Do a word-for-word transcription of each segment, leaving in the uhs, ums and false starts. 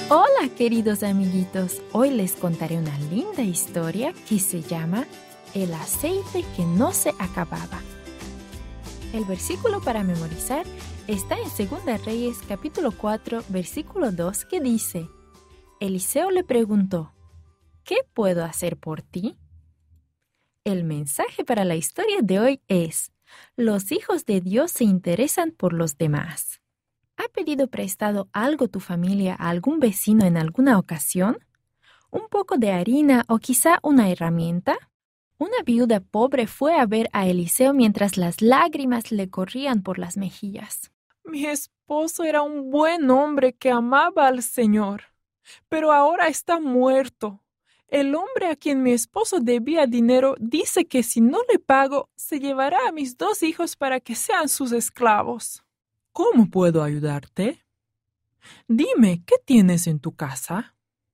Hola, queridos amiguitos. Hoy les contaré una linda historia que se llama El aceite que no se acababa. El versículo para memorizar está en Segunda Reyes capítulo cuatro, versículo dos, que dice: Eliseo le preguntó: ¿qué puedo hacer por ti? El mensaje para la historia de hoy es: los hijos de Dios se interesan por los demás. ¿Ha pedido prestado algo tu familia a algún vecino en alguna ocasión? ¿Un poco de harina o quizá una herramienta? Una viuda pobre fue a ver a Eliseo mientras las lágrimas le corrían por las mejillas. Mi esposo era un buen hombre que amaba al Señor, pero ahora está muerto. El hombre a quien mi esposo debía dinero dice que si no le pago, se llevará a mis dos hijos para que sean sus esclavos. ¿Cómo puedo ayudarte? Dime, ¿qué tienes en tu casa?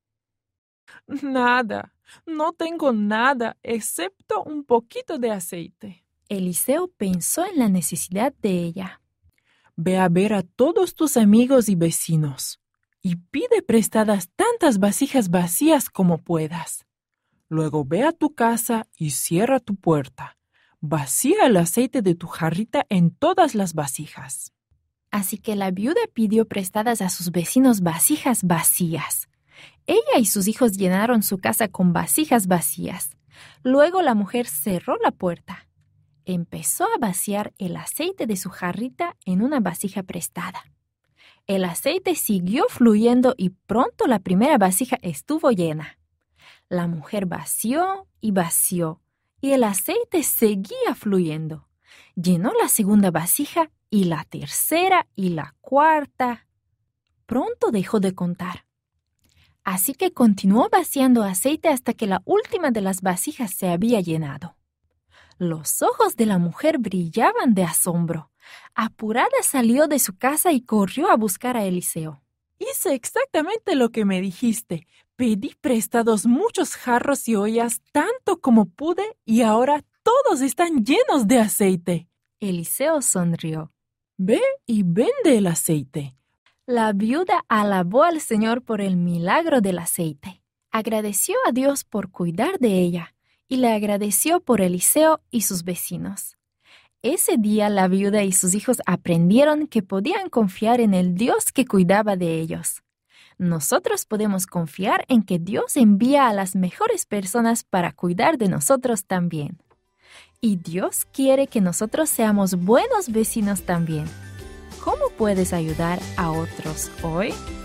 Nada, no tengo nada excepto un poquito de aceite. Eliseo pensó en la necesidad de ella. Ve a ver a todos tus amigos y vecinos y pide prestadas tantas vasijas vacías como puedas. Luego ve a tu casa y cierra tu puerta. Vacía el aceite de tu jarrita en todas las vasijas. Así que la viuda pidió prestadas a sus vecinos vasijas vacías. Ella y sus hijos llenaron su casa con vasijas vacías. Luego la mujer cerró la puerta. Empezó a vaciar el aceite de su jarrita en una vasija prestada. El aceite siguió fluyendo y pronto la primera vasija estuvo llena. La mujer vació y vació, y el aceite seguía fluyendo. Llenó la segunda vasija y la tercera y la cuarta. Pronto dejó de contar. Así que continuó vaciando aceite hasta que la última de las vasijas se había llenado. Los ojos de la mujer brillaban de asombro. Apurada salió de su casa y corrió a buscar a Eliseo. Hice exactamente lo que me dijiste. Pedí prestados muchos jarros y ollas tanto como pude y ahora todos están llenos de aceite. Eliseo sonrió. Ve y vende el aceite. La viuda alabó al Señor por el milagro del aceite. Agradeció a Dios por cuidar de ella y le agradeció por Eliseo y sus vecinos. Ese día la viuda y sus hijos aprendieron que podían confiar en el Dios que cuidaba de ellos. Nosotros podemos confiar en que Dios envía a las mejores personas para cuidar de nosotros también. Y Dios quiere que nosotros seamos buenos vecinos también. ¿Cómo puedes ayudar a otros hoy?